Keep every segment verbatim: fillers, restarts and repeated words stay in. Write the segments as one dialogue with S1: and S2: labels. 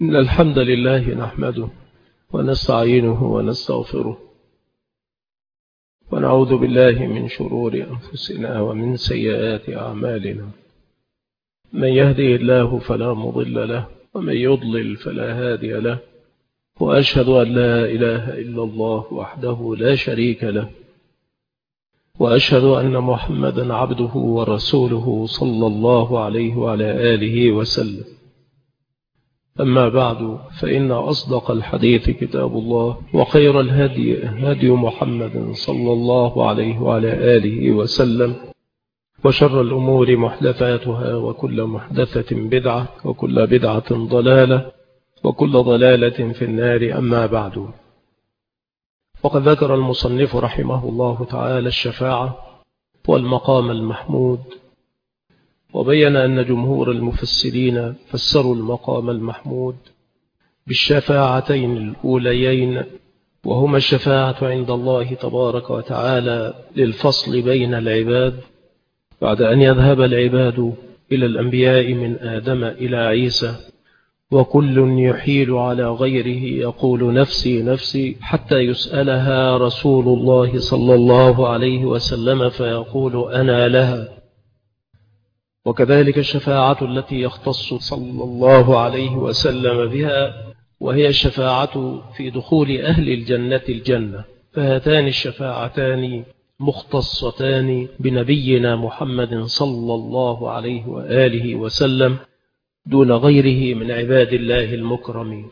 S1: إن الحمد لله نحمده ونستعينه ونستغفره ونعوذ بالله من شرور أنفسنا ومن سيئات أعمالنا. من يهدي الله فلا مضل له ومن يضلل فلا هادي له، وأشهد أن لا إله إلا الله وحده لا شريك له، وأشهد أن محمدا عبده ورسوله صلى الله عليه وعلى آله وسلم. أما بعد، فإن أصدق الحديث كتاب الله، وخير الهدي هدي محمد صلى الله عليه وعلى آله وسلم، وشر الأمور محدثاتها، وكل محدثة بدعة، وكل بدعة ضلالة، وكل ضلالة في النار. أما بعد، وقد ذكر المصنف رحمه الله تعالى الشفاعة والمقام المحمود، وبين أن جمهور المفسرين فسروا المقام المحمود بالشفاعتين الأوليين، وهما الشفاعة عند الله تبارك وتعالى للفصل بين العباد بعد أن يذهب العباد إلى الأنبياء من آدم إلى عيسى، وكل يحيل على غيره يقول نفسي نفسي، حتى يسألها رسول الله صلى الله عليه وسلم فيقول أنا لها. وكذلك الشفاعة التي يختص صلى الله عليه وسلم بها، وهي الشفاعة في دخول أهل الجنة الجنة. فهاتان الشفاعتان مختصتان بنبينا محمد صلى الله عليه وآله وسلم دون غيره من عباد الله المكرمين.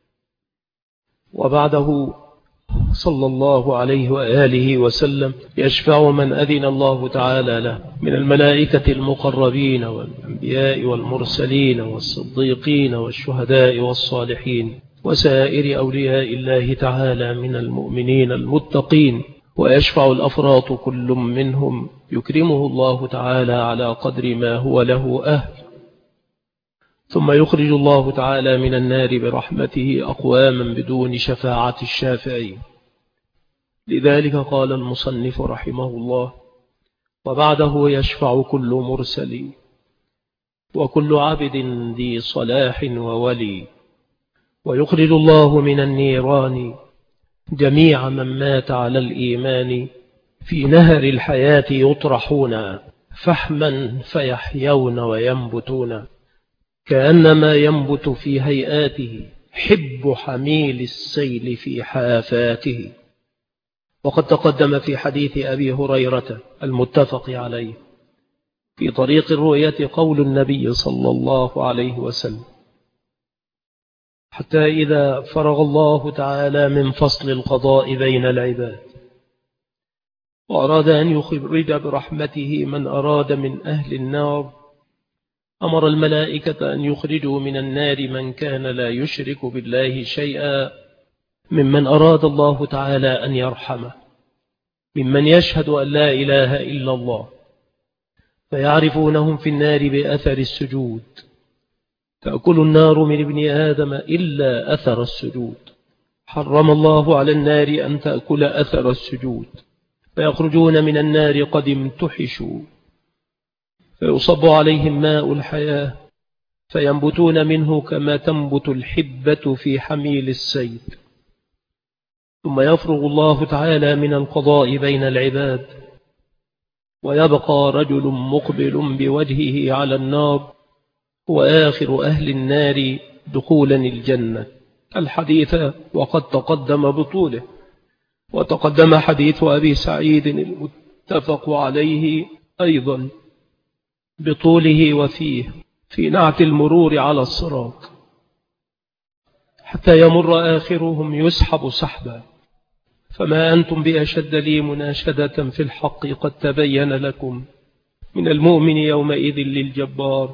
S1: وبعده صلى الله عليه وآله وسلم يشفع من أذن الله تعالى له من الملائكة المقربين والأنبياء والمرسلين والصديقين والشهداء والصالحين وسائر أولياء الله تعالى من المؤمنين المتقين. ويشفع الأفراط كل منهم يكرمه الله تعالى على قدر ما هو له أهل، ثم يخرج الله تعالى من النار برحمته أقواما بدون شفاعة الشافعين. لذلك قال المصنف رحمه الله: وبعده يشفع كل مرسل وكل عبد ذي صلاح وولي، ويخرج الله من النيران جميع من مات على الإيمان، في نهر الحياة يطرحون فحما فيحيون وينبتون، كأنما ينبت في هيئاته حب حميل السيل في حافاته. وقد تقدم في حديث أبي هريرة المتفق عليه في طريق الرؤية قول النبي صلى الله عليه وسلم: حتى إذا فرغ الله تعالى من فصل القضاء بين العباد وأراد أن يخرج برحمته من أراد من أهل النار، أمر الملائكة أن يخرجوا من النار من كان لا يشرك بالله شيئا، ممن أراد الله تعالى أن يرحمه، ممن يشهد أن لا إله إلا الله، فيعرفونهم في النار بأثر السجود، تأكل النار من ابن آدم إلا أثر السجود، حرم الله على النار أن تأكل أثر السجود، فيخرجون من النار قد امتحشوا، فيصب عليهم ماء الحياة فينبتون منه كما تنبت الحبة في حميل السيل. ثم يفرغ الله تعالى من القضاء بين العباد، ويبقى رجل مقبل بوجهه على النار هو آخر أهل النار دخولا الجنة. الحديث وقد تقدم بطوله، وتقدم حديث أبي سعيد المتفق عليه أيضا بطوله وفيه في نعت المرور على الصراط، حتى يمر آخرهم يسحب سحبا، فما أنتم بأشد لي مناشدة في الحق، قد تبين لكم من المؤمن يومئذ للجبار.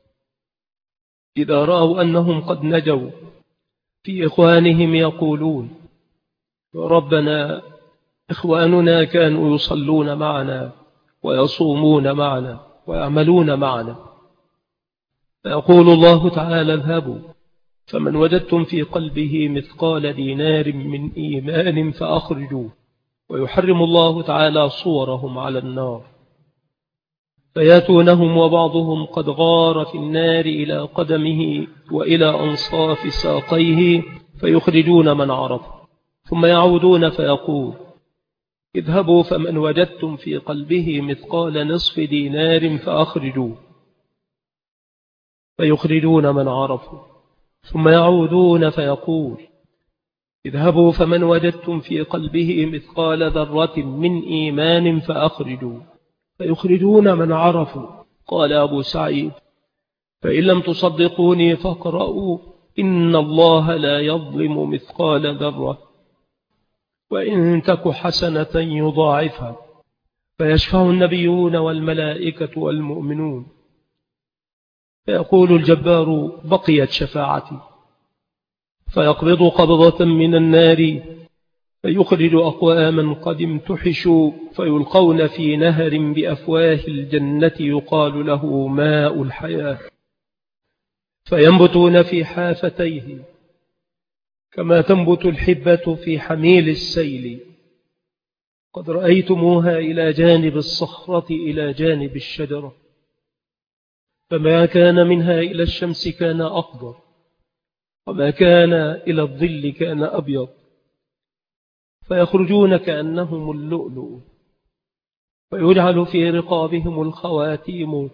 S1: إذا رأوا أنهم قد نجوا في إخوانهم يقولون: ربنا إخواننا كانوا يصلون معنا ويصومون معنا ويعملون معنا، فيقول الله تعالى: اذهبوا فمن وجدتم في قلبه مثقال دينار من إيمان فأخرجوه. ويحرم الله تعالى صورهم على النار، فياتونهم وبعضهم قد غار في النار إلى قدمه وإلى أنصاف ساقيه فيخرجون من عرف، ثم يعودون فيقول: اذهبوا فمن وجدتم في قلبه مثقال نصف دينار فأخرجوه، فيخرجون من عرفوا. ثم يعودون فيقول: اذهبوا فمن وجدتم في قلبه مثقال ذرة من إيمان فأخرجوا، فيخرجون من عرفوا. قال أبو سعيد: فإن لم تصدقوني فاقرؤوا إن الله لا يظلم مثقال ذرة وإن تك حسنة يضاعفها. فيشفع النبيون والملائكة والمؤمنون، فيقول الجبار: بقيت شفاعتي، فيقبض قبضة من النار فيخرج أقواما قد امتحشوا فيلقون في نهر بأفواه الجنة يقال له ماء الحياة، فينبتون في حافتيه كما تنبت الحبة في حميل السيل. قد رأيتموها إلى جانب الصخرة إلى جانب الشجرة، فما كان منها إلى الشمس كان أخضر، وما كان إلى الظل كان أبيض، فيخرجون كأنهم اللؤلؤ، ويجعل في رقابهم الخواتيم،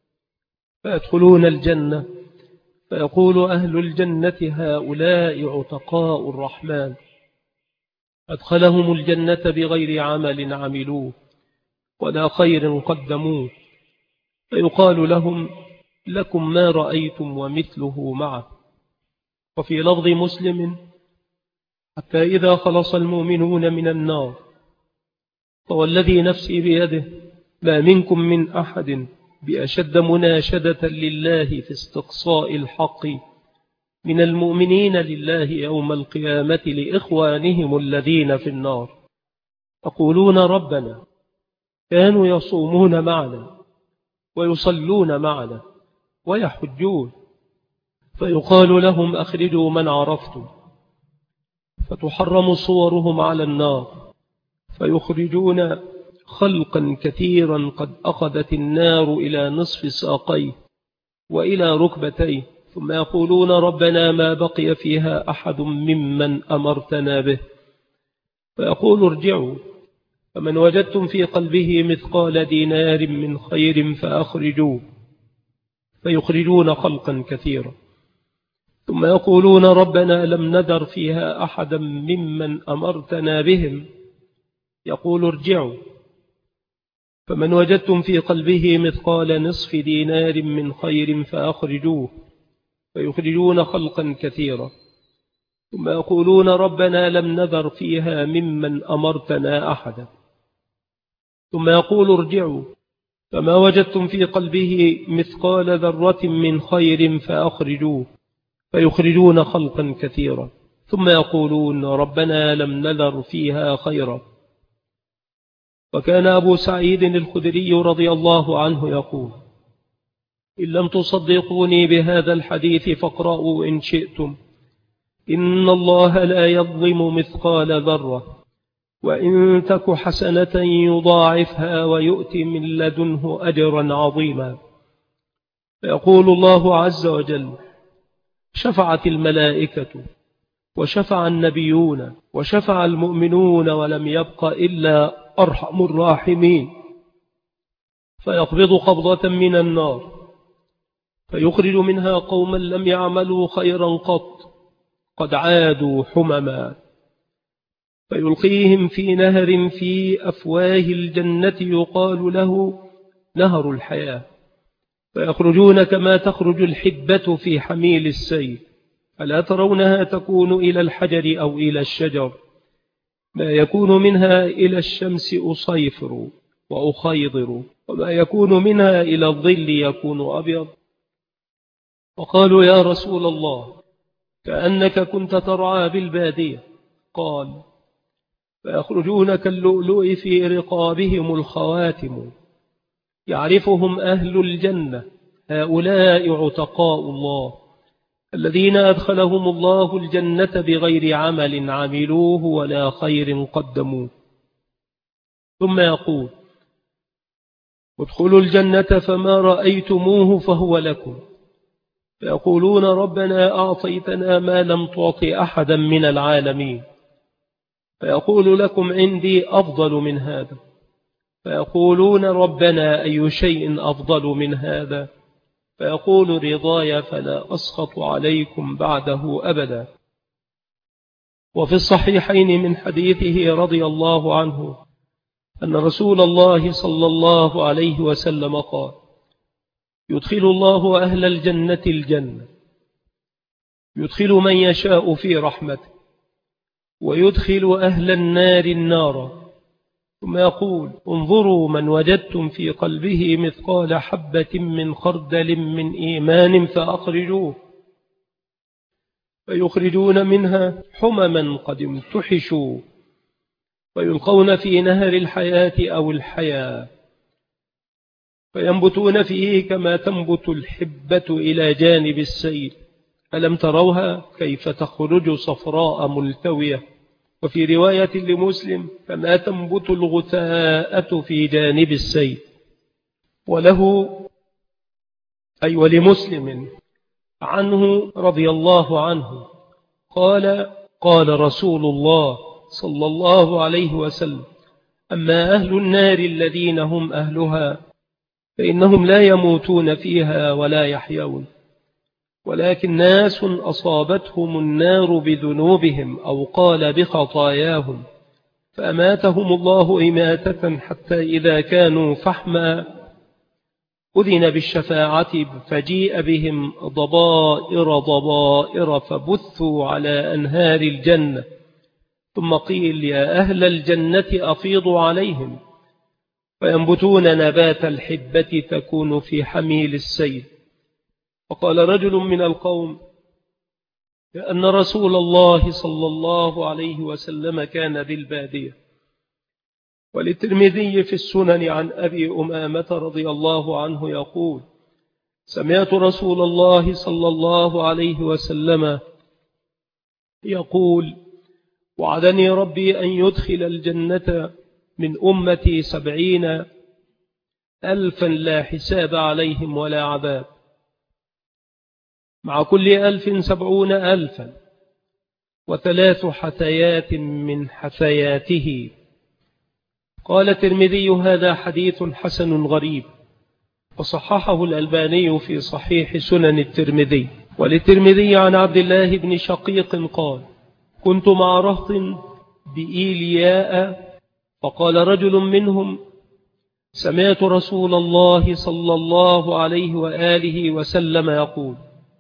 S1: فيدخلون الجنة، فيقول أهل الجنة: هؤلاء عتقاء الرحمن، أدخلهم الجنة بغير عمل عملوه ولا خير قدموه. فيقال لهم: لكم ما رأيتم ومثله معه. وفي لفظ مسلم: حتى إذا خلص المؤمنون من النار، فوالذي نفسي بيده ما منكم من أحد بأشد مناشدة لله في استقصاء الحق من المؤمنين لله يوم القيامة لإخوانهم الذين في النار، يقولون: ربنا كانوا يصومون معنا ويصلون معنا ويحجون، فيقال لهم: أخرجوا من عرفتم، فتحرم صورهم على النار، فيخرجون خلقا كثيرا قد أخذت النار إلى نصف ساقيه وإلى ركبتيه، ثم يقولون: ربنا ما بقي فيها أحد ممن أمرتنا به، فيقول: ارجعوا فمن وجدتم في قلبه مثقال دينار من خير فأخرجوه، فيخرجون خلقا كثيرا، ثم يقولون: ربنا لم ندر فيها أحدا ممن أمرتنا بهم، يقول: ارجعوا فمن وجدتم في قلبه مثقال نصف دينار من خير فأخرجوه، فيخرجون خلقا كثيرا، ثم يقولون: ربنا لم نذر فيها ممن أمرتنا أحدا، ثم يقول: ارجعوا فما وجدتم في قلبه مثقال ذرة من خير فأخرجوه، فيخرجون خلقا كثيرا، ثم يقولون: ربنا لم نذر فيها خيرا. وكان أبو سعيد الخدري رضي الله عنه يقول: إن لم تصدقوني بهذا الحديث فاقرأوا إن شئتم: إن الله لا يظلم مثقال ذرة وإن تك حسنة يضاعفها ويؤتي من لدنه أجرا عظيما. فيقول الله عز وجل: شفعت الملائكة وشفع النبيون وشفع المؤمنون ولم يبق إلا أرحم الراحمين، فيقبض قبضة من النار فيخرج منها قوما لم يعملوا خيرا قط قد عادوا حمما، فيلقيهم في نهر في أفواه الجنة يقال له نهر الحياة، فيخرجون كما تخرج الحبة في حميل السيل، ألا ترونها تكون إلى الحجر أو إلى الشجر، ما يكون منها إلى الشمس أصيفر وأخيضر، وما يكون منها إلى الظل يكون أبيض. وقالوا: يا رسول الله كأنك كنت ترعى بالبادية. قال: فيخرجون كاللؤلؤ في رقابهم الخواتم، يعرفهم أهل الجنة، هؤلاء عتقاء الله الذين أدخلهم الله الجنة بغير عمل عملوه ولا خير قدموه. ثم يقول: ادخلوا الجنة فما رأيتموه فهو لكم، فيقولون ربنا أعطيتنا ما لم تعط أحدا من العالمين، فيقول لكم عندي أفضل من هذا، فيقولون ربنا أي شيء أفضل من هذا، فيقول رضاي فلا أسخط عليكم بعده أبدا. وفي الصحيحين من حديثه رضي الله عنه أن رسول الله صلى الله عليه وسلم قال: يدخل الله أهل الجنة الجنة، يدخل من يشاء في رحمته، ويدخل أهل النار النار، ثم يقول: انظروا من وجدتم في قلبه مثقال حبة من خردل من إيمان فأخرجوه، فيخرجون منها حمما قد امتحشوا، فيلقون في نهر الحياة أو الحياة، فينبتون فيه كما تنبت الحبة إلى جانب السيل، ألم تروها كيف تخرج صفراء ملتوية، وفي رواية لمسلم: كما تنبت الغثاءة في جانب السيل. وله أي ولمسلم عنه رضي الله عنه قال: قال رسول الله صلى الله عليه وسلم: أما أهل النار الذين هم أهلها فإنهم لا يموتون فيها ولا يحيون، ولكن ناس أصابتهم النار بذنوبهم أو قال بخطاياهم، فأماتهم الله إماتة حتى إذا كانوا فحما أذن بالشفاعة، فجيء بهم ضبائر ضبائر فبثوا على أنهار الجنة، ثم قيل: يا أهل الجنة أفيضوا عليهم، فينبتون نبات الحبة تكون في حميل السيل. وقال رجل من القوم: لأن رسول الله صلى الله عليه وسلم كان بالبادية. وللترمذي في السنن عن أبي أمامة رضي الله عنه يقول: سمعت رسول الله صلى الله عليه وسلم يقول: وعدني ربي أن يدخل الجنة من أمتي سبعين ألفا لا حساب عليهم ولا عذاب، مع كل ألف سبعون ألفا، وثلاث حثيات من حثياته. قال الترمذي: هذا حديث حسن غريب، وصححه الألباني في صحيح سنن الترمذي. وللترمذي عن عبد الله بن شقيق قال: كنت مع رهط بإيلياء، فقال رجل منهم: سمعت رسول الله صلى الله عليه وآله وسلم يقول: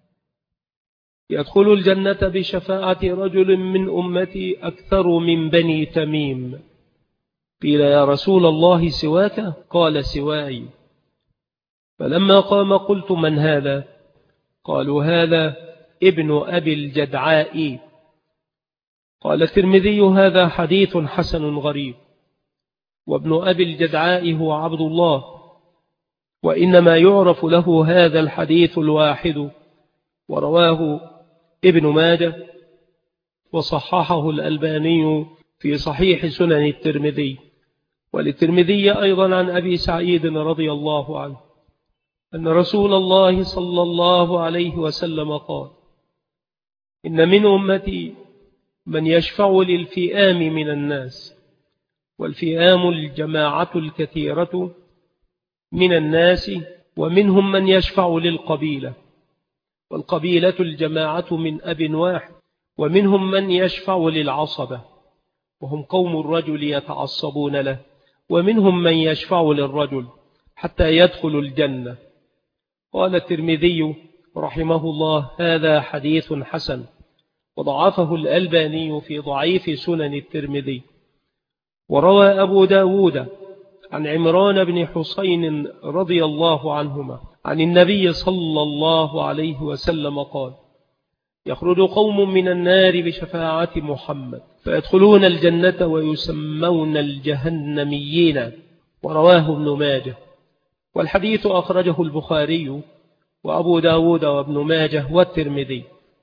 S1: يدخل الجنة بشفاعة رجل من أمتي أكثر من بني تميم. قيل: يا رسول الله سواك؟ قال: سواي. فلما قام قلت: من هذا؟ قالوا: هذا ابن أبي الجدعاء. قال الترمذي: هذا حديث حسن غريب. وابن أبي الجدعاء هو عبد الله، وإنما يعرف له هذا الحديث الواحد، ورواه ابن ماجه وصححه الألباني في صحيح سنن الترمذي. وللترمذي أيضا عن أبي سعيد رضي الله عنه أن رسول الله صلى الله عليه وسلم قال: إن من أمتي من يشفع للفئام من الناس، والفئام الجماعة الكثيرة من الناس، ومنهم من يشفع للقبيلة، والقبيلة الجماعة من أب واحد، ومنهم من يشفع للعصبة وهم قوم الرجل يتعصبون له، ومنهم من يشفع للرجل حتى يدخل الجنة. قال الترمذي رحمه الله: هذا حديث حسن، وضعفه الألباني في ضعيف سنن الترمذي. وروى أبو داود عن عمران بن حسين رضي الله عنهما عن النبي صلى الله عليه وسلم قال: يخرج قوم من النار بشفاعة محمد فيدخلون الجنة ويسمون الجهنميين. ورواه ابن ماجه، والحديث أخرجه البخاري وأبو داود وابن ماجه والترمذي.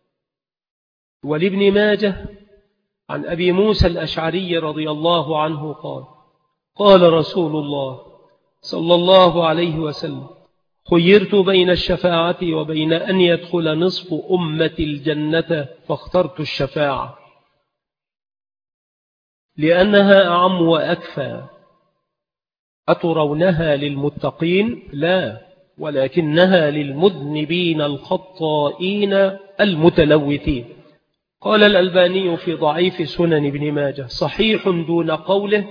S1: ولابن ماجه عن أبي موسى الأشعري رضي الله عنه قال: قال رسول الله صلى الله عليه وسلم: خيرت بين الشفاعة وبين أن يدخل نصف أمة الجنة فاخترت الشفاعة لأنها أعم وأكفى. أترونها للمتقين؟ لا، ولكنها للمذنبين الخطائين المتلوثين. قال الألباني في ضعيف سنن ابن ماجه: صحيح دون قوله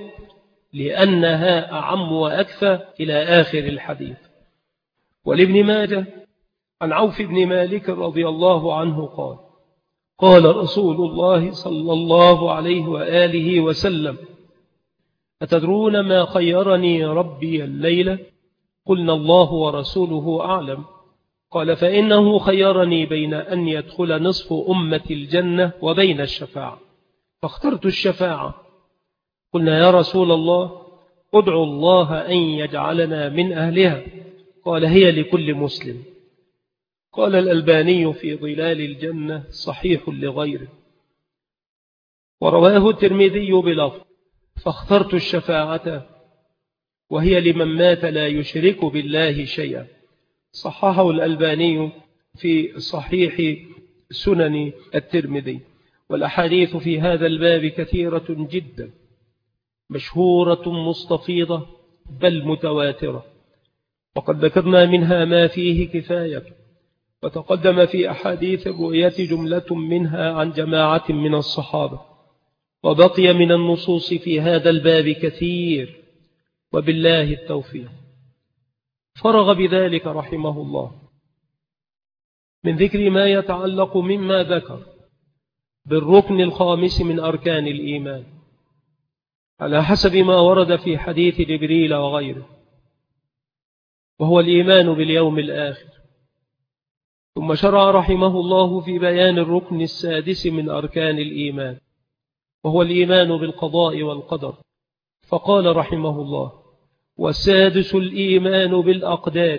S1: لأنها أعم وأكفى إلى آخر الحديث. ولابن ماجه عن عوف بن مالك رضي الله عنه قال: قال رسول الله صلى الله عليه وآله وسلم: أتدرون ما خيرني ربي الليلة؟ قلنا: الله ورسوله أعلم. قال: فإنه خيرني بين أن يدخل نصف أمة الجنة وبين الشفاعة، فاخترت الشفاعة. قلنا: يا رسول الله، ادعو الله أن يجعلنا من أهلها. قال: هي لكل مسلم. قال الألباني في ظلال الجنة: صحيح لغيره. ورواه الترمذي بلفظ: فاخترت الشفاعة وهي لمن مات لا يشرك بالله شيئا. صححه الألباني في صحيح سنن الترمذي. والأحاديث في هذا الباب كثيرة جدا، مشهورة مستفيضة بل متواترة، وقد ذكرنا منها ما فيه كفاية. وتقدم في أحاديث الرؤية جملة منها عن جماعة من الصحابة، وبقي من النصوص في هذا الباب كثير، وبالله التوفيق. فرغ بذلك رحمه الله من ذكر ما يتعلق مما ذكر بالركن الخامس من أركان الإيمان على حسب ما ورد في حديث جبريل وغيره، وهو الإيمان باليوم الآخر. ثم شرع رحمه الله في بيان الركن السادس من أركان الإيمان، وهو الإيمان بالقضاء والقدر، فقال رحمه الله: والسادس الإيمان بالأقدار،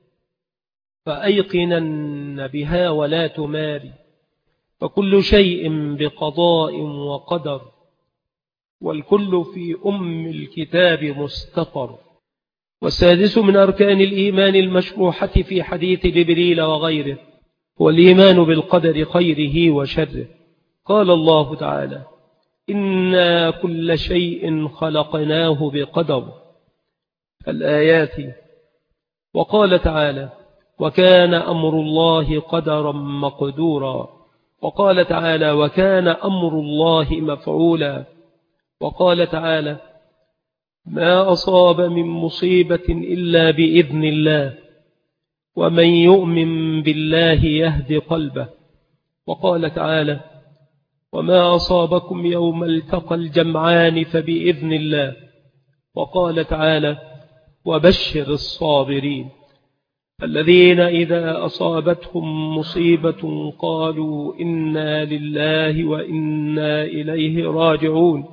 S1: فأيقنن بها ولا تماري، فكل شيء بقضاء وقدر، والكل في أم الكتاب مستقر. والسادس من أركان الإيمان المشروحة في حديث جبريل وغيره هو الإيمان بالقدر خيره وشره. قال الله تعالى: إنا كل شيء خلقناه بقدر، الآيات. وقال تعالى: وكان أمر الله قدرا مقدورا. وقال تعالى: وكان أمر الله مفعولا. وقال تعالى: ما أصاب من مصيبة إلا بإذن الله، ومن يؤمن بالله يهد قلبه. وقال تعالى: وما أصابكم يوم التقى الجمعان فبإذن الله. وقال تعالى: وبشر الصابرين الذين إذا أصابتهم مصيبة قالوا إنا لله وإنا إليه راجعون،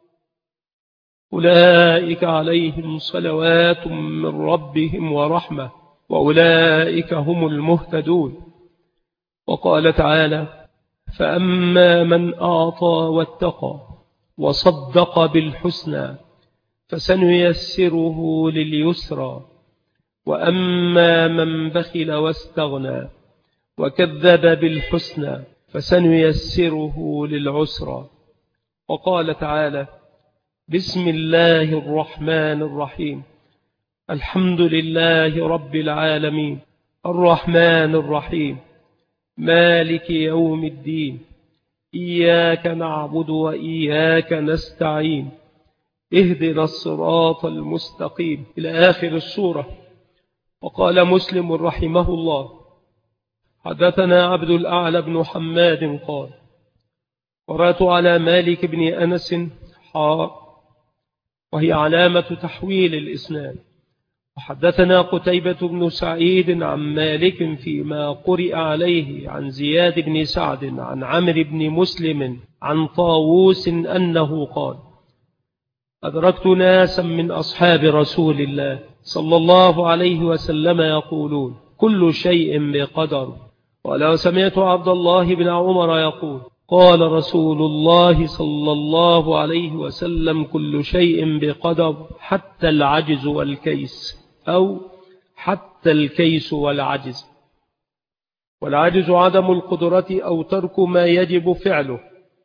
S1: أولئك عليهم صلوات من ربهم ورحمة وأولئك هم المهتدون. وقال تعالى: فأما من أعطى واتقى وصدق بالحسنى فسنيسره لليسرى، وأما من بخل واستغنى وكذب بالحسنى فسنيسره للعسرى. وقال تعالى: بسم الله الرحمن الرحيم، الحمد لله رب العالمين، الرحمن الرحيم، مالك يوم الدين، إياك نعبد وإياك نستعين، اهدنا الصراط المستقيم، إلى آخر السورة. وقال مسلم رحمه الله: حدثنا عبد الأعلى بن حماد قال: قرأت على مالك بن أنس حاء، وهي علامة تحويل الإسناد. وحدثنا قتيبة بن سعيد عن مالك فيما قرئ عليه عن زياد بن سعد عن عمرو بن مسلم عن طاووس أنه قال: أدركت ناسا من أصحاب رسول الله صلى الله عليه وسلم يقولون: كل شيء بقدر. ولو سمعت عبد الله بن عمر يقول: قال رسول الله صلى الله عليه وسلم: كل شيء بقدر حتى العجز والكيس، أو حتى الكيس والعجز. والعجز عدم القدرة أو ترك ما يجب فعله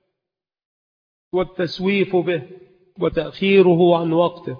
S1: والتسويف به وتأخيره عن وقته،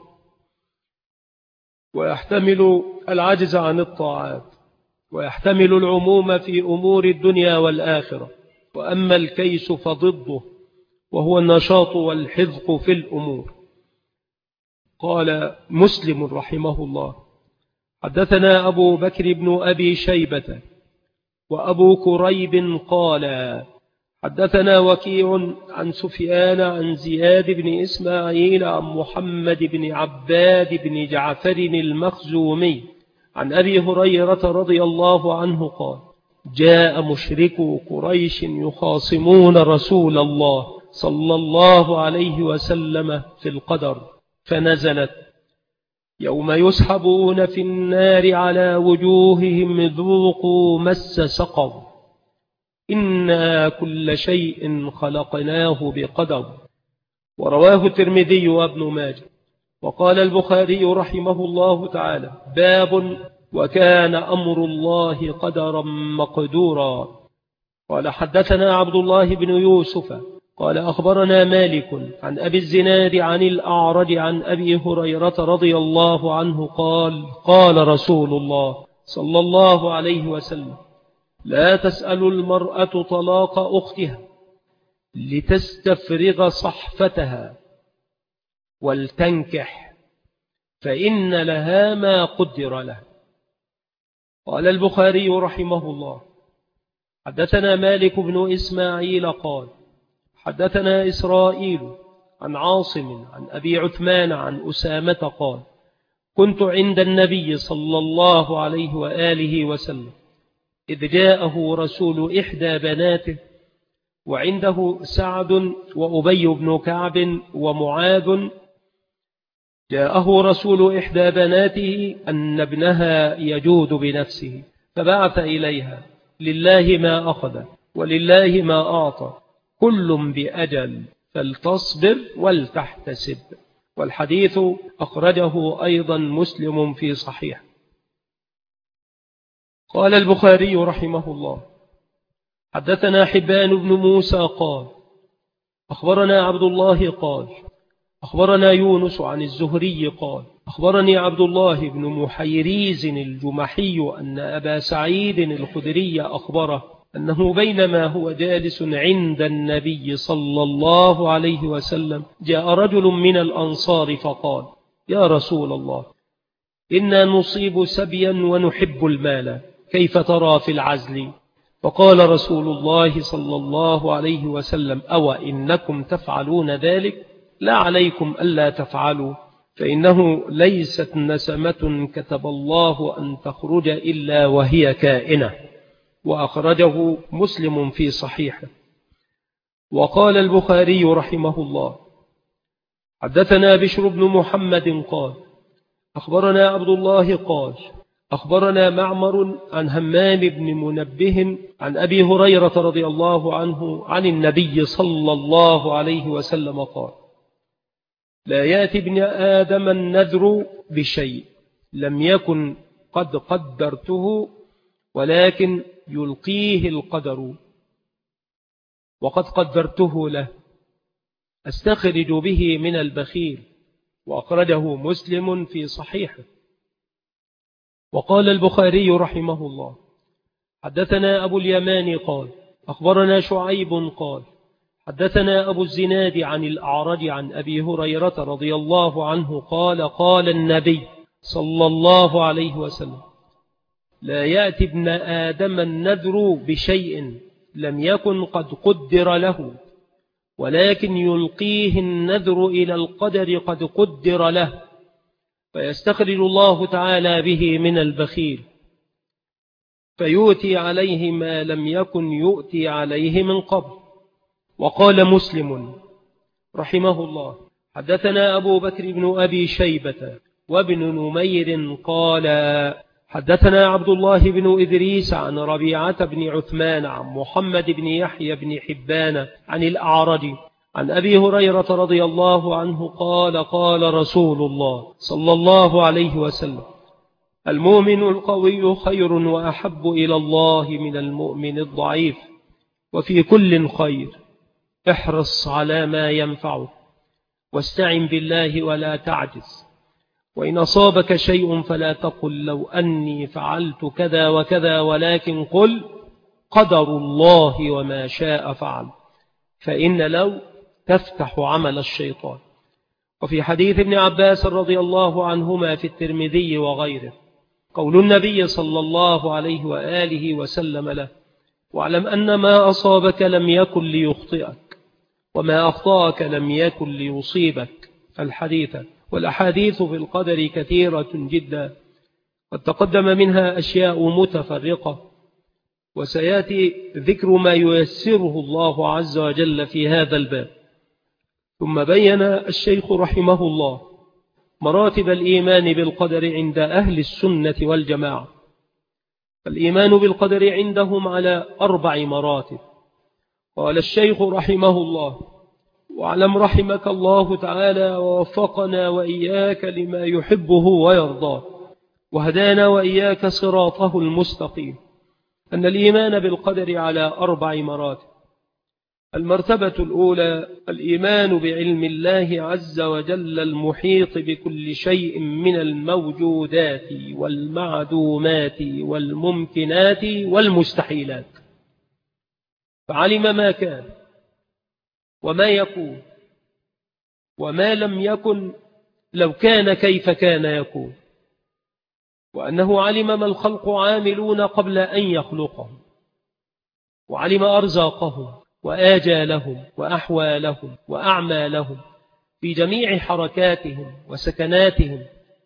S1: ويحتمل العجز عن الطاعات، ويحتمل العموم في أمور الدنيا والآخرة. وأما الكيس فضده، وهو النشاط والحذق في الأمور. قال مسلم رحمه الله: حدثنا أبو بكر بن أبي شيبة وأبو كريب قال حدثنا وكيع عن سفيان عن زياد بن إسماعيل عن محمد بن عباد بن جعفر المخزومي عن أبي هريرة رضي الله عنه قال: جاء مشركو قريش يخاصمون رسول الله صلى الله عليه وسلم في القدر، فنزلت: يوم يسحبون في النار على وجوههم ذوقوا مس سقر، إنا كل شيء خلقناه بقدر. ورواه الترمذي وابن ماجه. وقال البخاري رحمه الله تعالى: باب وكان أمر الله قدرا مقدورا. قال حدثنا عبد الله بن يوسف قال أخبرنا مالك عن أبي الزناد عن الأعرج عن أبي هريرة رضي الله عنه قال: قال رسول الله صلى الله عليه وسلم: لا تسأل المرأة طلاق أختها لتستفرغ صحفتها ولتنكح، فإن لها ما قدر له. قال البخاري رحمه الله: حدثنا مالك بن إسماعيل قال حدثنا إسرائيل عن عاصم عن أبي عثمان عن أسامة قال: كنت عند النبي صلى الله عليه وآله وسلم إذ جاءه رسول إحدى بناته، وعنده سعد وأبي بن كعب ومعاذ. جاءه رسول إحدى بناته أن ابنها يجود بنفسه، فبعث إليها: لله ما أخذ ولله ما أعطى، كل بأجل، فلتصبر ولتحتسب. والحديث أخرجه أيضا مسلم في صحيح. قال البخاري رحمه الله: حدثنا حبان بن موسى قال أخبرنا عبد الله قال أخبرنا يونس عن الزهري قال أخبرني عبد الله بن محيريز الجمحي أن أبا سعيد الخدري أخبره أنه بينما هو جالس عند النبي صلى الله عليه وسلم جاء رجل من الأنصار فقال: يا رسول الله، إنا نصيب سبيا ونحب المال، كيف ترى في العزل؟ فقال رسول الله صلى الله عليه وسلم: أو إنكم تفعلون ذلك؟ لا عليكم ألا تفعلوا، فإنه ليست نسمة كتب الله أن تخرج إلا وهي كائنة. وأخرجه مسلم في صحيحه. وقال البخاري رحمه الله: حدثنا بشر بن محمد قال أخبرنا عبد الله قال أخبرنا معمر عن همام بن منبه عن أبي هريرة رضي الله عنه عن النبي صلى الله عليه وسلم قال: لا يأتي ابن آدم النذر بشيء لم يكن قد قدرته، ولكن يلقيه القدر وقد قدرته له، أستخرج به من البخيل. وأخرجه مسلم في صحيحه. وقال البخاري رحمه الله: حدثنا أبو اليمان قال أخبرنا شعيب قال حدثنا أبو الزناد عن الأعرج عن أبي هريرة رضي الله عنه قال: قال النبي صلى الله عليه وسلم: لا يأتي ابن آدم النذر بشيء لم يكن قد قدر له، ولكن يلقيه النذر إلى القدر قد قدر له، فيستخرج الله تعالى به من البخيل، فيؤتي عليه ما لم يكن يؤتي عليه من قبل. وقال مسلم رحمه الله: حدثنا أبو بكر بن أبي شيبة وابن نمير قال حدثنا عبد الله بن إدريس عن ربيعة بن عثمان عن محمد بن يحيى بن حبان عن الأعرج عن أبي هريرة رضي الله عنه قال قال رسول الله صلى الله عليه وسلم: المؤمن القوي خير وأحب إلى الله من المؤمن الضعيف، وفي كل خير، احرص على ما ينفعك واستعن بالله ولا تعجز، وإن أصابك شيء فلا تقل لو أني فعلت كذا وكذا، ولكن قل قدر الله وما شاء فعل، فإن لو تفتح عمل الشيطان. وفي حديث ابن عباس رضي الله عنهما في الترمذي وغيره قول النبي صلى الله عليه وآله وسلم له: واعلم أن ما أصابك لم يكن ليخطئك، وما أخطأك لم يكن ليصيبك. الحديث والأحاديث في القدر كثيرة جدا، قد تقدم منها أشياء متفرقة، وسيأتي ذكر ما ييسره الله عز وجل في هذا الباب. ثم بين الشيخ رحمه الله مراتب الإيمان بالقدر عند أهل السنة والجماعة. الإيمان بالقدر عندهم على أربع مراتب. قال الشيخ رحمه الله: واعلم رحمك الله تعالى ووفقنا وإياك لما يحبه ويرضاه، وهدانا وإياك صراطه المستقيم، أن الإيمان بالقدر على أربع مراتب. المرتبة الأولى الإيمان بعلم الله عز وجل المحيط بكل شيء من الموجودات والمعدومات والممكنات والمستحيلات، فعلم ما كان وما يكون وما لم يكن لو كان كيف كان يكون، وأنه علم ما الخلق عاملون قبل أن يخلقهم، وعلم أرزاقهم وآجالهم وأحوالهم وأعمالهم في جميع حركاتهم وسكناتهم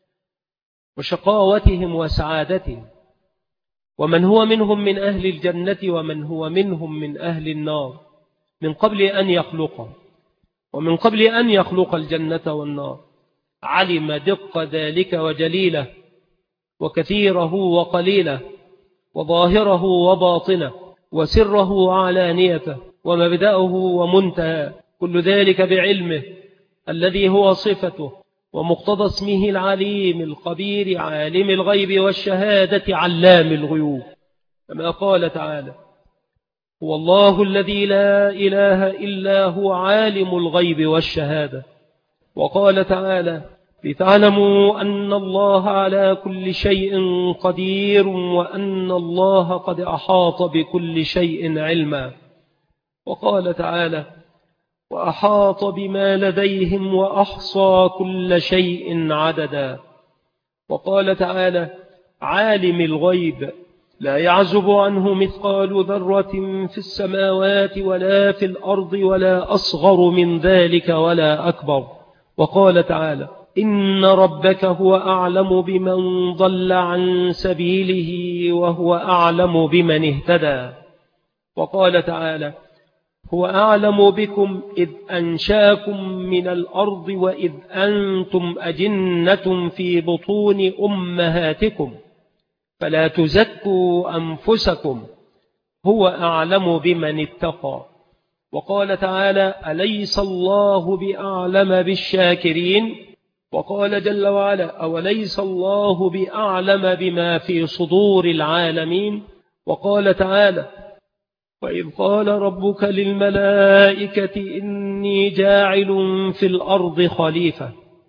S1: وشقاوتهم وسعادتهم، ومن هو منهم من أهل الجنة ومن هو منهم من أهل النار من قبل أن يخلقهم، ومن قبل أن يخلق الجنة والنار علم دق ذلك وجليله وكثيره وقليله وظاهره وباطنه وسره وعلانيته ومبدأه ومنتهى، كل ذلك بعلمه الذي هو صفته ومقتضى اسمه العليم الخبير عالم الغيب والشهادة علام الغيوب، كما قال تعالى: هو الله الذي لا إله إلا هو عالم الغيب والشهادة. وقال تعالى: لتعلموا أن الله على كل شيء قدير وأن الله قد أحاط بكل شيء علما. وقال تعالى: وأحاط بما لديهم وأحصى كل شيء عددا. وقال تعالى: عالم الغيب لا يعزب عنه مثقال ذرة في السماوات ولا في الأرض ولا أصغر من ذلك ولا أكبر. وقال تعالى: إن ربك هو أعلم بمن ضل عن سبيله وهو أعلم بمن اهتدى. وقال تعالى: هو أعلم بكم إذ أنشاكم من الأرض وإذ أنتم أجنة في بطون أمهاتكم فلا تزكوا أنفسكم هو أعلم بمن اتقى. وقال تعالى: أليس الله بأعلم بالشاكرين. وقال جل وعلا: أوليس الله بأعلم بما في صدور العالمين. وقال تعالى: وإذ قال ربك للملائكة إني جاعل في الأرض خليفة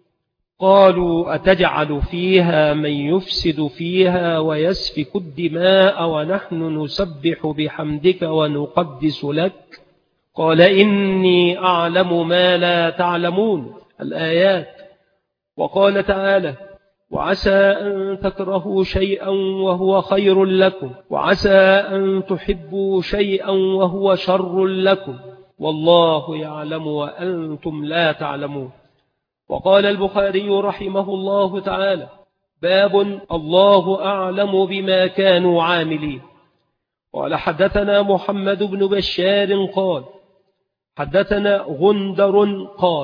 S1: قالوا أتجعل فيها من يفسد فيها ويسفك الدماء ونحن نسبح بحمدك ونقدس لك قال إني أعلم ما لا تعلمون. الآيات. وقال تعالى: وعسى أن تكرهوا شيئا وهو خير لكم وعسى أن تحبوا شيئا وهو شر لكم والله يعلم وأنتم لا تعلمون. وقال البخاري رحمه الله تعالى: باب الله أعلم بما كانوا عاملين. قال: حدثنا محمد بن بشار قال: حدثنا غندر قال: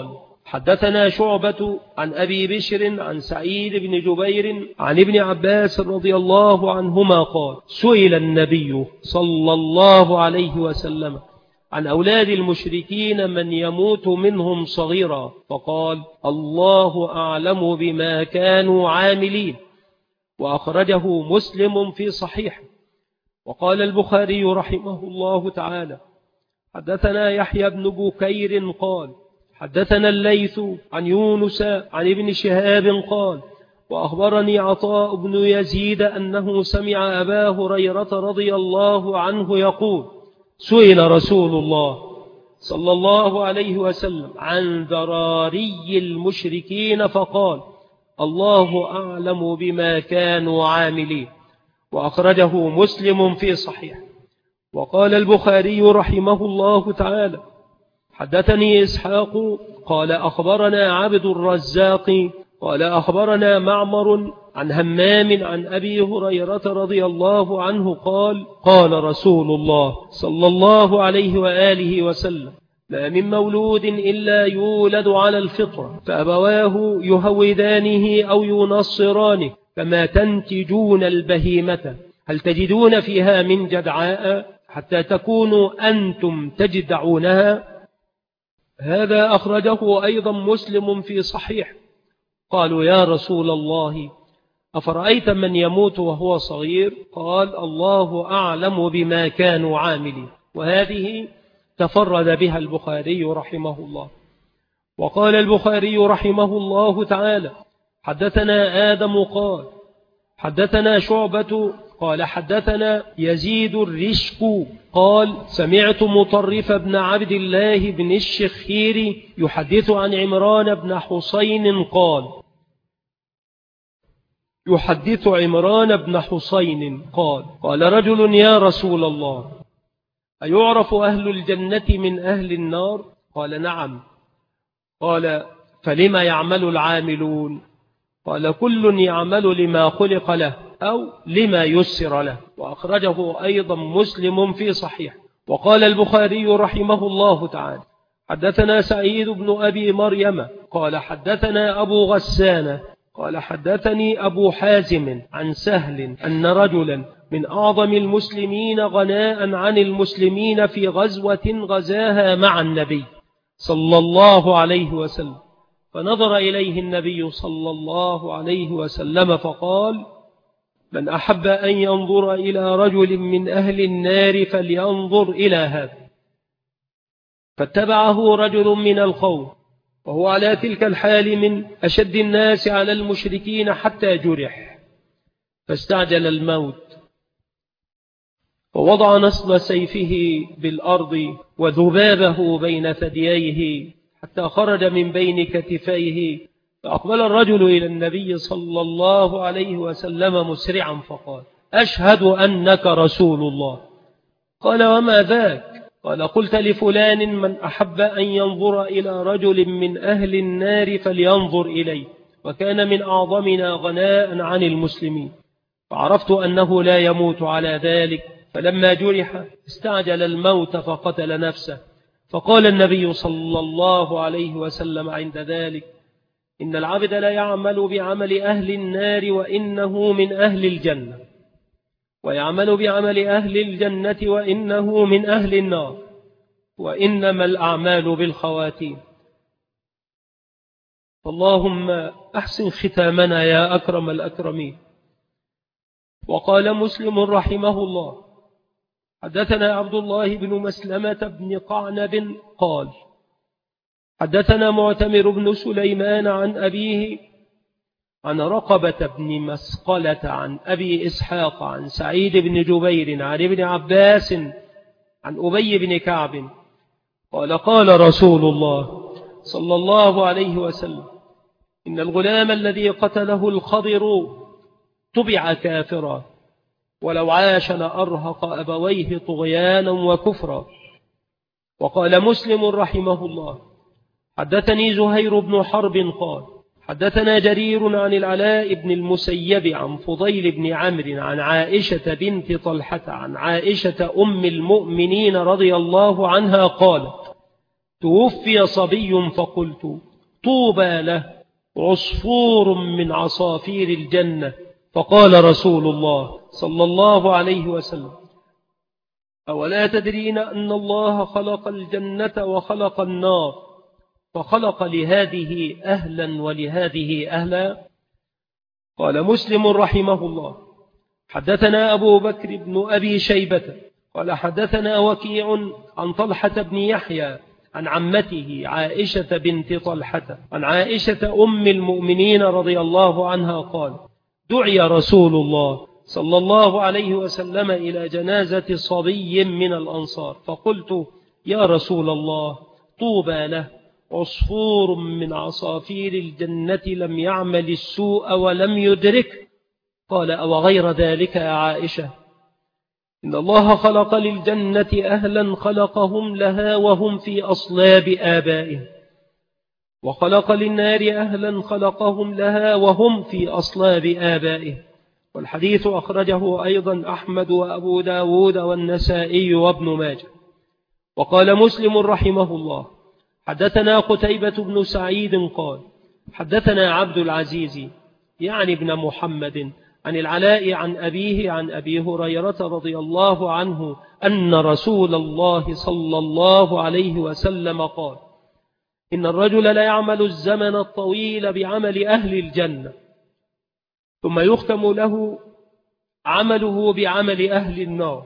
S1: حدثنا شعبة عن أبي بشر عن سعيد بن جبير عن ابن عباس رضي الله عنهما قال سئل النبي صلى الله عليه وسلم عن أولاد المشركين من يموت منهم صغيرا فقال الله أعلم بما كانوا عاملين، وأخرجه مسلم في صحيح. وقال البخاري رحمه الله تعالى حدثنا يحيى بن بكير قال حدثنا الليث عن يونس عن ابن شهاب قال وأخبرني عطاء بن يزيد أنه سمع أبا هريرة رضي الله عنه يقول سئل رسول الله صلى الله عليه وسلم عن ذراري المشركين فقال الله أعلم بما كانوا عاملين، وأخرجه مسلم في صحيح. وقال البخاري رحمه الله تعالى حدثني إسحاق قال أخبرنا عبد الرزاق قال أخبرنا معمر عن همام عن أبي هريرة رضي الله عنه قال قال رسول الله صلى الله عليه وآله وسلم ما من مولود إلا يولد على الفطرة فأبواه يهودانه أو ينصرانه كما تنتجون البهيمة هل تجدون فيها من جدعاء حتى تكونوا أنتم تجدعونها. هذا أخرجه أيضا مسلم في صحيح. قالوا يا رسول الله أفرأيت من يموت وهو صغير؟ قال الله أعلم بما كانوا عاملين. وهذه تفرد بها البخاري رحمه الله. وقال البخاري رحمه الله تعالى حدثنا آدم قال حدثنا شعبة قال حدثنا يزيد الرشك قال سمعت مطرف بن عبد الله بن الشخير يحدث عن عمران بن حسين قال يحدث عمران بن حسين قال قال رجل يا رسول الله أيعرف أهل الجنة من أهل النار؟ قال نعم. قال فلما يعمل العاملون؟ قال كل يعمل لما خلق له أو لما يسر له. وأخرجه أيضا مسلم في صحيح. وقال البخاري رحمه الله تعالى حدثنا سعيد بن أبي مريم قال حدثنا أبو غسان قال حدثني أبو حازم عن سهل أن رجلا من أعظم المسلمين غناء عن المسلمين في غزوة غزاها مع النبي صلى الله عليه وسلم فنظر إليه النبي صلى الله عليه وسلم فقال من أحب أن ينظر إلى رجل من أهل النار فلينظر إلى هذا. فاتبعه رجل من القوم وهو على تلك الحال من أشد الناس على المشركين حتى جرح فاستعجل الموت ووضع نصب سيفه بالأرض وذبابه بين ثدييه حتى خرج من بين كتفيه. فأقبل الرجل إلى النبي صلى الله عليه وسلم مسرعا فقال أشهد أنك رسول الله. قال وما ذاك؟ قال قلت لفلان من أحب أن ينظر إلى رجل من أهل النار فلينظر إليه، وكان من أعظمنا غناء عن المسلمين، فعرفت أنه لا يموت على ذلك، فلما جرح استعجل الموت فقتل نفسه. فقال النبي صلى الله عليه وسلم عند ذلك إن العبد لا يعمل بعمل أهل النار وإنه من أهل الجنة، ويعمل بعمل أهل الجنة وإنه من أهل النار، وإنما الأعمال بالخواتيم. اللهم أحسن ختامنا يا أكرم الأكرمين. وقال مسلم رحمه الله حدثنا عبد الله بن مسلمة بن قعنب قال حدثنا معتمر بن سليمان عن أبيه عن رقبة بن مسقلة عن أبي إسحاق عن سعيد بن جبير عن ابن عباس عن أبي بن كعب قال قال رسول الله صلى الله عليه وسلم إن الغلام الذي قتله الخضر طبع كافرا، ولو عاش لأرهق أبويه طغيانا وكفرا. وقال مسلم رحمه الله حدثني زهير بن حرب قال حدثنا جرير عن العلاء بن المسيب عن فضيل بن عمرو عن عائشة بنت طلحة عن عائشة أم المؤمنين رضي الله عنها قالت توفي صبي فقلت طوبى له عصفور من عصافير الجنة. فقال رسول الله صلى الله عليه وسلم: أولا تدرين أن الله خلق الجنة وخلق النار، فخلق لهذه أهلا ولهذه أهلا؟ قال مسلم رحمه الله: حدثنا أبو بكر بن أبي شيبة قال حدثنا وكيع عن طلحة بن يحيى عن عمته عائشة بنت طلحة عن عائشة أم المؤمنين رضي الله عنها قال: دعي رسول الله صلى الله عليه وسلم إلى جنازة صبي من الأنصار، فقلت: يا رسول الله، طوبى له عصفور من عصافير الجنة لم يعمل السوء ولم يدرك. قال: أو غير ذلك يا عائشة؟ إن الله خلق للجنة أهلا خلقهم لها وهم في أصلاب آبائهم، وخلق للنار أهلا خلقهم لها وهم في أصلاب آبائهم. والحديث أخرجه أيضا أحمد وأبو داود والنسائي وابن ماجه. وقال مسلم رحمه الله: حدثنا قتيبة بن سعيد قال: حدثنا عبد العزيز يعني ابن محمد عن العلاء عن أبيه عن أبي هريرة رضي الله عنه أن رسول الله صلى الله عليه وسلم قال: إن الرجل لا يعمل الزمن الطويل بعمل أهل الجنة، ثم يختم له عمله بعمل أهل النار،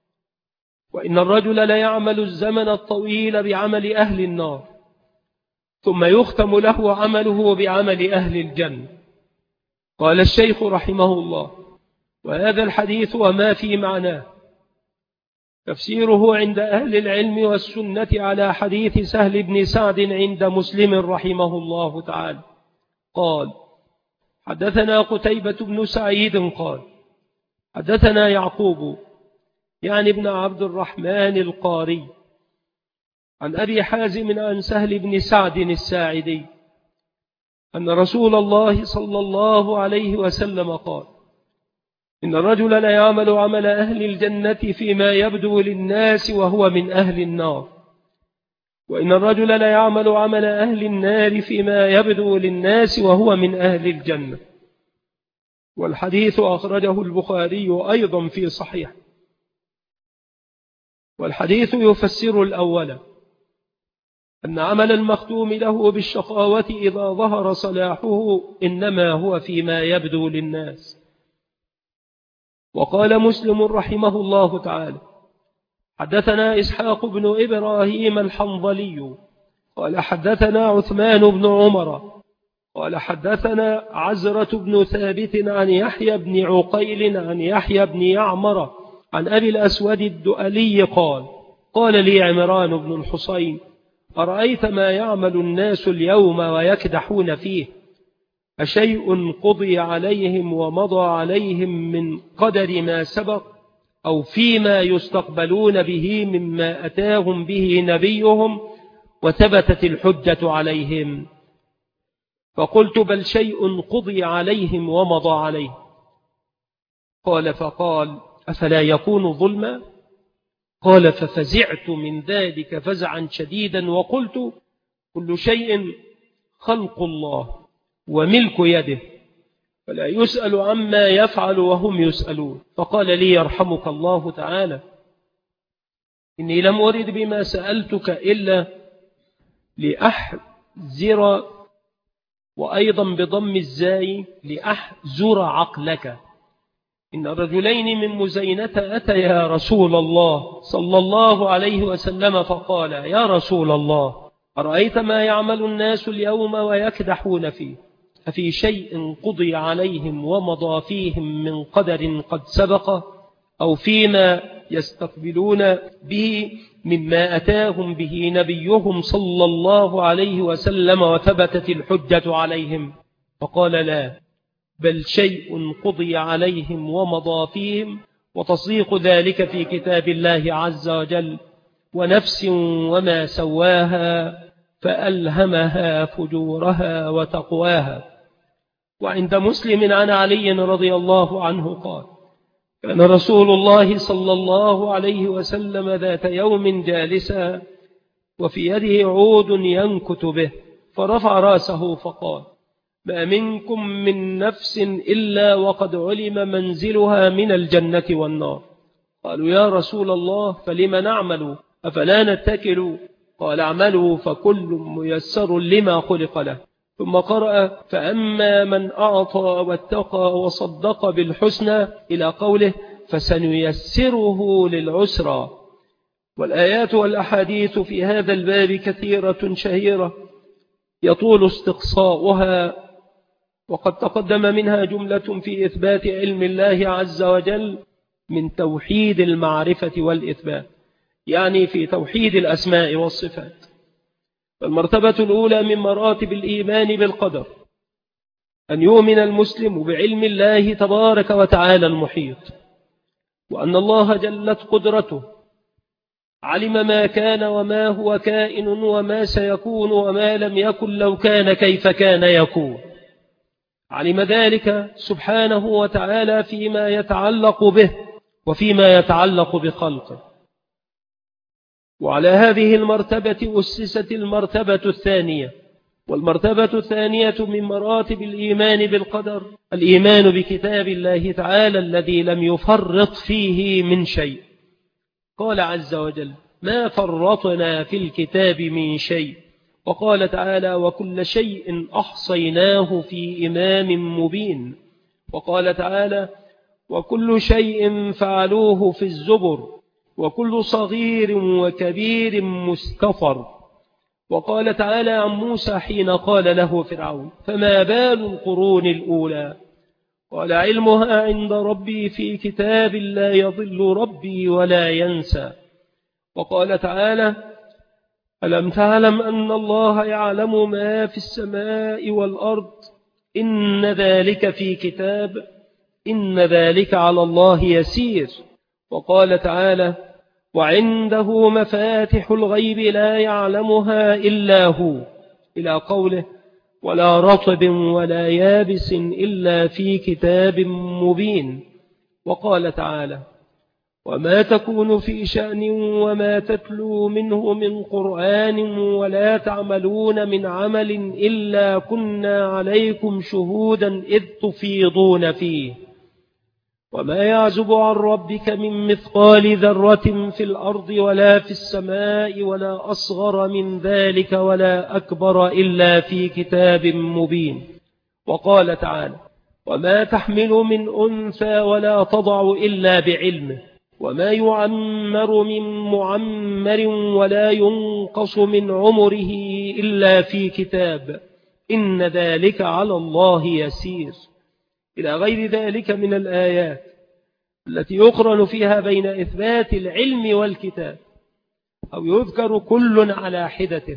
S1: وإن الرجل لا يعمل الزمن الطويل بعمل أهل النار، ثم يختم له عمله بعمل أهل الجنة. قال الشيخ رحمه الله: وهذا الحديث وما في معناه تفسيره عند أهل العلم والسنة على حديث سهل بن سعد عند مسلم رحمه الله تعالى. قال: حدثنا قتيبة بن سعيد قال: حدثنا يعقوب يعني ابن عبد الرحمن القاري عن أبي حازم عن سهل بن سعد الساعدي أن رسول الله صلى الله عليه وسلم قال: إن الرجل لا يعمل عمل أهل الجنة فيما يبدو للناس وهو من أهل النار، وإن الرجل لا يعمل عمل أهل النار فيما يبدو للناس وهو من أهل الجنة. والحديث أخرجه البخاري أيضا في صحيح. والحديث يفسر الأول أن عمل المختوم له بالشقاوة إذا ظهر صلاحه إنما هو فيما يبدو للناس. وقال مسلم رحمه الله تعالى: حدثنا إسحاق بن إبراهيم الحنظلي قال حدثنا عثمان بن عمر قال حدثنا عزرة بن ثابت عن يحيى بن عقيل عن يحيى بن يعمر عن أبي الأسود الدؤلي قال: قال لي عمران بن الحصين: أرأيت ما يعمل الناس اليوم ويكدحون فيه، أشيء قضي عليهم ومضى عليهم من قدر ما سبق، أو فيما يستقبلون به مما أتاهم به نبيهم وثبتت الحجة عليهم؟ فقلت: بل شيء قضي عليهم ومضى عليهم. قال: فقال: أفلا يكون ظلما؟ قال: ففزعت من ذلك فزعا شديدا وقلت: كل شيء خلق الله وملك يده، فلا يسأل عما يفعل وهم يسألون. فقال لي: يرحمك الله تعالى، إني لم أرد بما سألتك إلا لأحزر، وأيضا بضم الزاي لأحزر عقلك. إن الرجلين من مزينة أتيا رسول الله صلى الله عليه وسلم فقال: يا رسول الله، أرأيت ما يعمل الناس اليوم ويكدحون فيه، أفي شيء قضي عليهم ومضى فيهم من قدر قد سبق، أو فيما يستقبلون به مما أتاهم به نبيهم صلى الله عليه وسلم وثبتت الحجة عليهم؟ فقال: لا، بل شيء قضي عليهم ومضى فيهم، وتصديق ذلك في كتاب الله عز وجل: ونفس وما سواها فألهمها فجورها وتقواها. وعند مسلم عن علي رضي الله عنه قال: كان رسول الله صلى الله عليه وسلم ذات يوم جالسا وفي يده عود ينكت به، فرفع رأسه فقال: ما منكم من نفس إلا وقد علم منزلها من الجنة والنار. قالوا: يا رسول الله فلم نعمل أفلا نتكل؟ قال: اعملوا فكل ميسر لما خلق له. ثم قرأ: فأما من أعطى واتقى وصدق بالحسنى إلى قوله: فسنيسره للعسرى. والآيات والأحاديث في هذا الباب كثيرة شهيرة يطول استقصاؤها، وقد تقدم منها جملة في إثبات علم الله عز وجل من توحيد المعرفة والإثبات، يعني في توحيد الأسماء والصفات. المرتبة الأولى من مراتب الإيمان بالقدر أن يؤمن المسلم بعلم الله تبارك وتعالى المحيط، وأن الله جلت قدرته علم ما كان وما هو كائن وما سيكون وما لم يكن لو كان كيف كان يكون. علم ذلك سبحانه وتعالى فيما يتعلق به وفيما يتعلق بخلقه. وعلى هذه المرتبة أسست المرتبة الثانية، والمرتبة الثانية من مراتب الإيمان بالقدر الإيمان بكتاب الله تعالى الذي لم يفرط فيه من شيء. قال عز وجل: ما فرطنا في الكتاب من شيء. وقال تعالى: وكل شيء أحصيناه في إمام مبين. وقال تعالى: وكل شيء فعلوه في الزبر وكل صغير وكبير مستطر. وقال تعالى عن موسى حين قال له فرعون: فما بال القرون الأولى؟ قال: علمها عند ربي في كتاب لا يضل ربي ولا ينسى. وقال تعالى: ألم تعلم أن الله يعلم ما في السماء والأرض إن ذلك في كتاب إن ذلك على الله يسير. وقال تعالى: وعنده مفاتح الغيب لا يعلمها إلا هو، إلى قوله: ولا رطب ولا يابس إلا في كتاب مبين. وقال تعالى: وما تكون في شأن وما تتلو منه من قرآن ولا تعملون من عمل إلا كنا عليكم شهودا إذ تفيضون فيه. وما يعزب عن ربك من مثقال ذرة في الأرض ولا في السماء ولا أصغر من ذلك ولا أكبر إلا في كتاب مبين. وقال تعالى: وما تحمل من أنثى ولا تضع إلا بعلمه وما يعمر من معمر ولا ينقص من عمره إلا في كتاب إن ذلك على الله يسير، إلى غير ذلك من الآيات التي يقرن فيها بين إثبات العلم والكتاب، أو يذكر كل على حدته،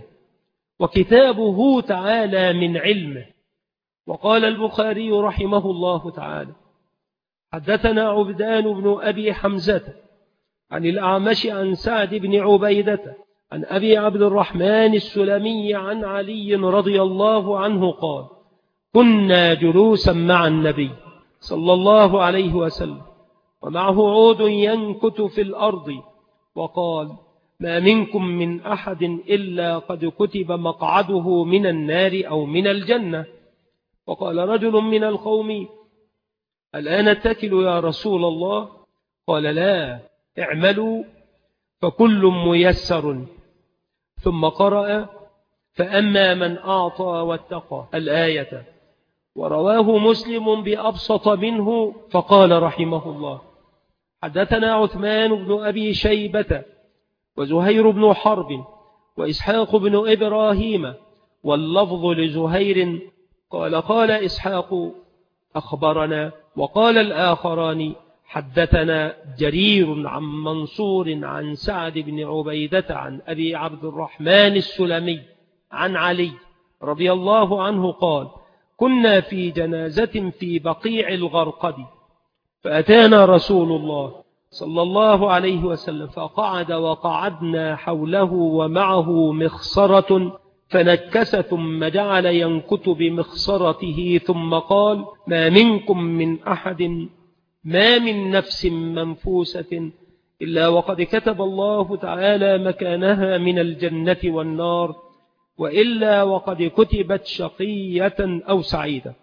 S1: وكتابه تعالى من علمه. وقال البخاري رحمه الله تعالى: حدثنا عبدان بن أبي حمزة عن الأعمش عن سعد بن عبيدة عن أبي عبد الرحمن السلمي عن علي رضي الله عنه قال: كنا جلوسا مع النبي صلى الله عليه وسلم ومعه عود ينكت في الأرض، وقال: ما منكم من أحد إلا قد كتب مقعده من النار أو من الجنة. وقال رجل من القوم: الآن اتكل يا رسول الله؟ قال: لا، اعملوا فكل ميسر. ثم قرأ: فأما من أعطى واتقى الآية. ورواه مسلم بأبسط منه، فقال رحمه الله: حدثنا عثمان بن أبي شيبة وزهير بن حرب وإسحاق بن إبراهيم، واللفظ لزهير قال قال إسحاق أخبرنا، وقال الآخران حدثنا جرير عن منصور عن سعد بن عبيدة عن أبي عبد الرحمن السلمي عن علي رضي الله عنه قال: كنا في جنازة في بقيع الغرقد، فأتانا رسول الله صلى الله عليه وسلم فقعد وقعدنا حوله ومعه مخصرة، فنكس ثم جعل ينكت بمخصرته، ثم قال: ما منكم من أحد ما من نفس منفوسة إلا وقد كتب الله تعالى مكانها من الجنة والنار،
S2: وإلا وقد كتبت شقية أو سعيدة.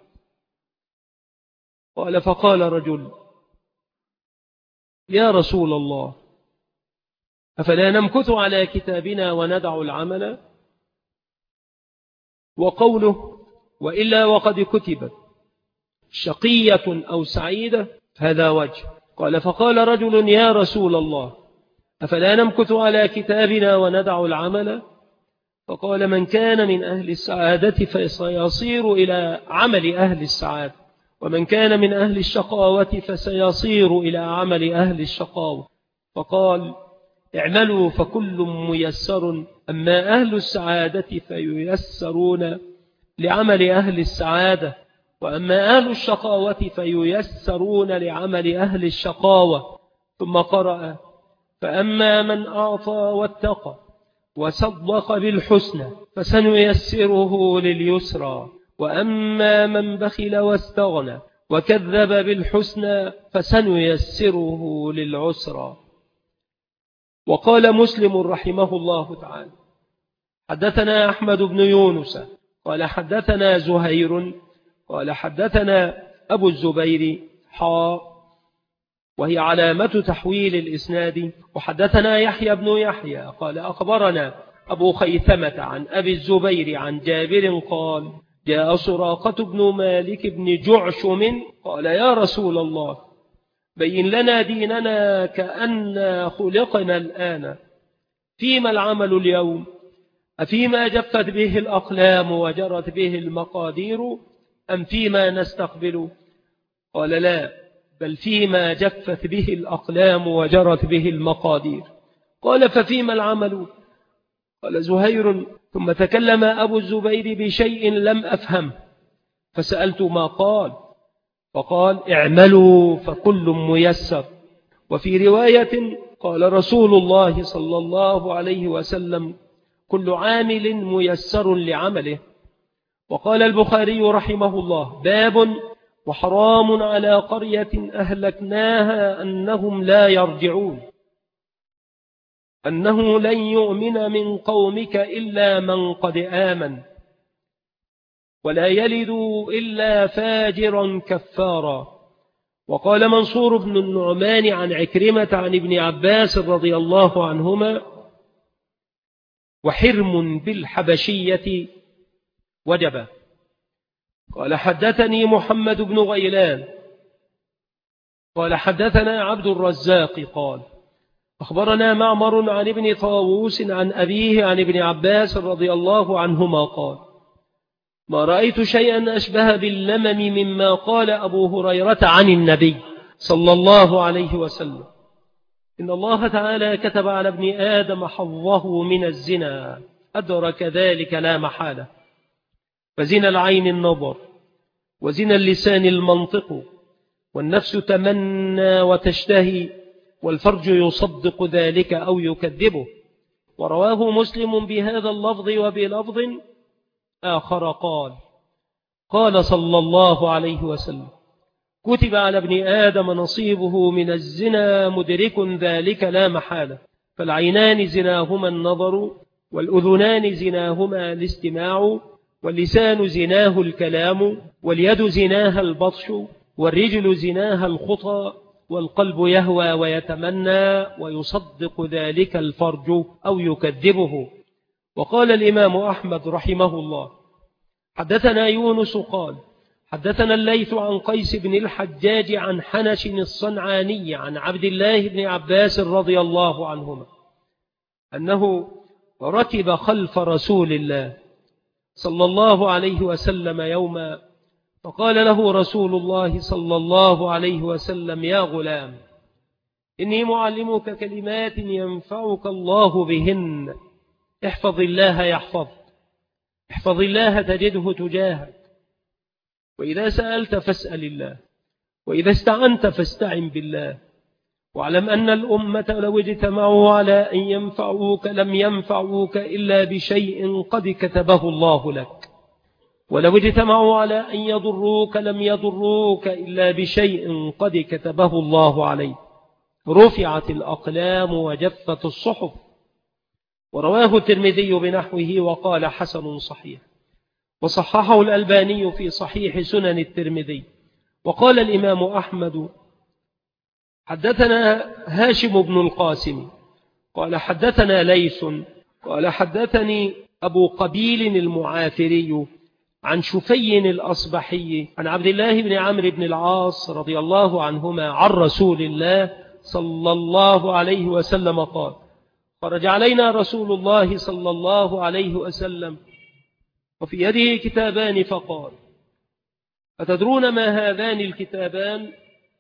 S2: قال فقال رجل يا رسول الله أفلا نمكث على كتابنا وندع العمل؟ وقوله وإلا وقد كتبت شقية أو سعيدة هذا وجه. قال فقال رجل يا رسول الله أفلا نمكث على كتابنا وندع العمل؟ فقال من كان من أهل السعادة فسيصير إلى عمل أهل السعادة، ومن كان من أهل الشقاوة فسيصير إلى عمل أهل الشقاوة. فقال اعملوا فكل ميسر، أما أهل السعادة فييسرون لعمل أهل السعادة، وأما أهل الشقاوة فييسرون لعمل أهل الشقاوة. ثم قرأ فأما من أعطى واتقى وصدق بالحسنى فسنيسره لليسرى، وأما من بخل واستغنى وكذب بالحسنى فسنيسره للعسرى. وقال مسلم رحمه الله تعالى حدثنا أحمد بن يونس قال حدثنا زهير قال حدثنا أبو الزبير حاء وهي علامة تحويل الإسناد. وحدثنا يحيى بن يحيى قال أخبرنا أبو خيثمة عن أبي الزبير عن جابر قال جاء سراقة بن مالك بن جعشم قال يا رسول الله بين لنا ديننا كأن خلقنا الآن، فيما العمل اليوم؟ أفيما جفت به الأقلام وجرت به المقادير أم فيما نستقبل؟ قال لا، بل فيما جفت به الأقلام وجرت به المقادير. قال ففيما العمل؟ قال زهير. ثم تكلم أبو الزبير بشيء لم أفهم فسألت ما قال، فقال اعملوا فكل ميسر. وفي رواية قال رسول الله صلى الله عليه وسلم كل عامل ميسر لعمله. وقال البخاري رحمه الله باب وحرام على قرية أهلكناها أنهم لا يرجعون، أنه لن يؤمن من قومك إلا من قد آمن، ولا يلد إلا فاجرا كفارا. وقال منصور بن النعمان عن عكرمة عن ابن عباس رضي الله عنهما وحرم بالحبشية وجب. قال حدثني محمد بن غيلان قال حدثنا عبد الرزاق قال أخبرنا معمر عن ابن طاووس عن أبيه عن ابن عباس رضي الله عنهما قال ما رأيت شيئا أشبه باللمم مما قال أبو هريرة عن النبي صلى الله عليه وسلم إن الله تعالى كتب على ابن آدم حظه من الزنا، أدرك ذلك لا محالة، فزنا العين النظر، وزنا اللسان المنطق، والنفس تمنى وتشتهي، والفرج يصدق ذلك أو يكذبه. ورواه مسلم بهذا اللفظ وبلفظ آخر قال قال صلى الله عليه وسلم كتب على ابن آدم نصيبه من الزنا مدرك ذلك لا محالة، فالعينان زناهما النظر، والأذنان زناهما الاستماع، واللسان زناه الكلام، واليد زناها البطش، والرجل زناها الخطى، والقلب يهوى ويتمنى، ويصدق ذلك الفرج أو يكذبه. وقال الإمام أحمد رحمه الله حدثنا يونس قال حدثنا الليث عن قيس بن الحجاج عن حنش الصنعاني عن عبد الله بن عباس رضي الله عنهما أنه ركب خلف رسول الله صلى الله عليه وسلم يوما، فقال له رسول الله صلى الله عليه وسلم يا غلام إني معلمك كلمات ينفعك الله بهن، احفظ الله يحفظك، احفظ الله تجده تجاهك، وإذا سألت فاسأل الله، وإذا استعنت فاستعن بالله، واعلم أن الأمة لو اجتمعوا على أن ينفعوك لم ينفعوك إلا بشيء قد كتبه الله لك، ولو اجتمعوا على أن يضروك لم يضروك إلا بشيء قد كتبه الله عليك. رفعت الأقلام وجفت الصحف، ورواه الترمذي بنحوه وقال حسن صحيح، وصححه الألباني في صحيح سنن الترمذي. وقال الإمام أحمد حدثنا هاشم بن القاسم قال حدثنا ليث قال حدثني أبو قبيل المعافري عن شفي الأصبحي عن عبد الله بن عمرو بن العاص رضي الله عنهما عن رسول الله صلى الله عليه وسلم قال: خرج علينا رسول الله صلى الله عليه وسلم وفي يده كتابان فقال: أتدرون ما هذان الكتابان؟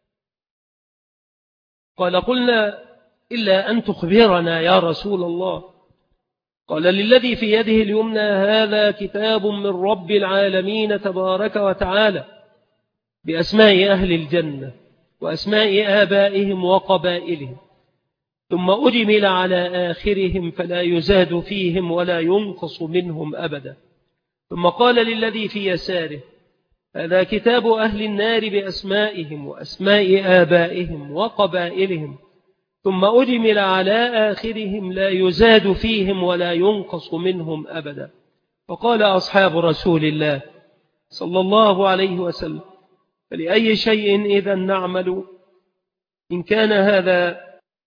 S2: قال: قلنا: إلا أن تخبرنا يا رسول الله. قال: للذي في يده اليمنى هذا كتاب من رب العالمين تبارك وتعالى بأسماء أهل الجنة وأسماء آبائهم وقبائلهم، ثم أجمل على آخرهم فلا يزاد فيهم ولا ينقص منهم أبدا. ثم قال للذي في يساره: هذا كتاب أهل النار بأسمائهم وأسماء آبائهم وقبائلهم، ثم أجمل على آخرهم لا يزاد فيهم ولا ينقص منهم أبدا. فقال أصحاب رسول الله صلى الله عليه وسلم: فلأي شيء إذا نعمل إن كان هذا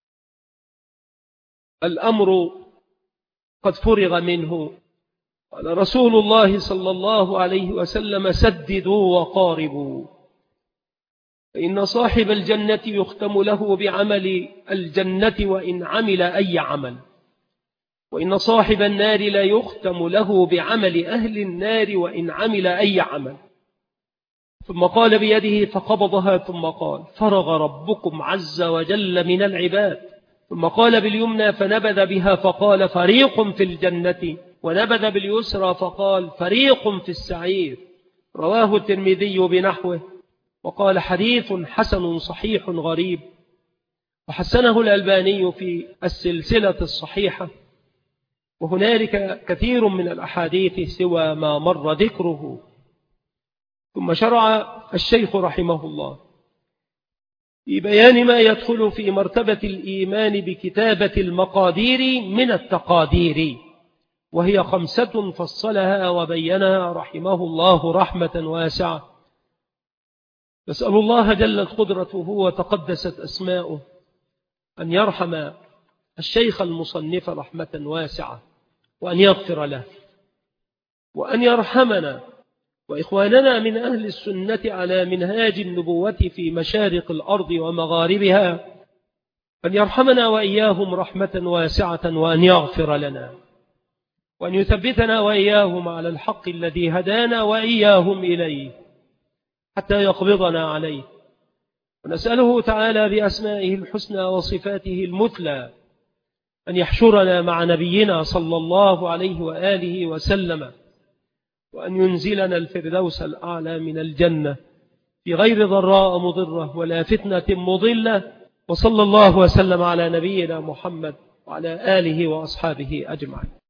S2: الأمر قد فرغ منه؟ قال رسول الله صلى الله عليه وسلم: سددوا وقاربوا، فإن صاحب الجنة يختم له بعمل الجنة وإن عمل أي عمل، وإن صاحب النار لا يختم له بعمل أهل النار وإن عمل أي عمل. ثم قال بيده فقبضها، ثم قال: فرغ ربكم عز وجل من العباد. ثم قال باليمنى فنبذ بها فقال: فريق في الجنة، ونبذ باليسرى فقال: فريق في السعير. رواه الترمذي بنحوه وقال: حديث حسن صحيح غريب، وحسنه الألباني في السلسلة الصحيحة. وهنالك كثير من الأحاديث سوى ما مر ذكره. ثم شرع الشيخ رحمه الله في بيان ما يدخل في مرتبة الإيمان بكتابة المقادير من التقادير، وهي خمسة فصلها وبينها رحمه الله رحمة واسعة. نسأل الله جلت قدرته وتقدست أسماؤه أن يرحم الشيخ المصنف رحمة واسعة، وأن يغفر له، وأن يرحمنا وإخواننا من أهل السنة على منهاج النبوة في مشارق الأرض ومغاربها، أن يرحمنا وإياهم رحمة واسعة، وأن يغفر لنا، وأن يثبتنا وإياهم على الحق الذي هدانا وإياهم إليه حتى يقبضنا عليه. ونسأله تعالى بأسمائه الحسنى وصفاته المثلى أن يحشرنا مع نبينا صلى الله عليه وآله وسلم، وأن ينزلنا الفردوس الأعلى من الجنة في غير ضراء مضرة ولا فتنة مضلة. وصلى الله وسلم على نبينا محمد وعلى آله وأصحابه أجمعين.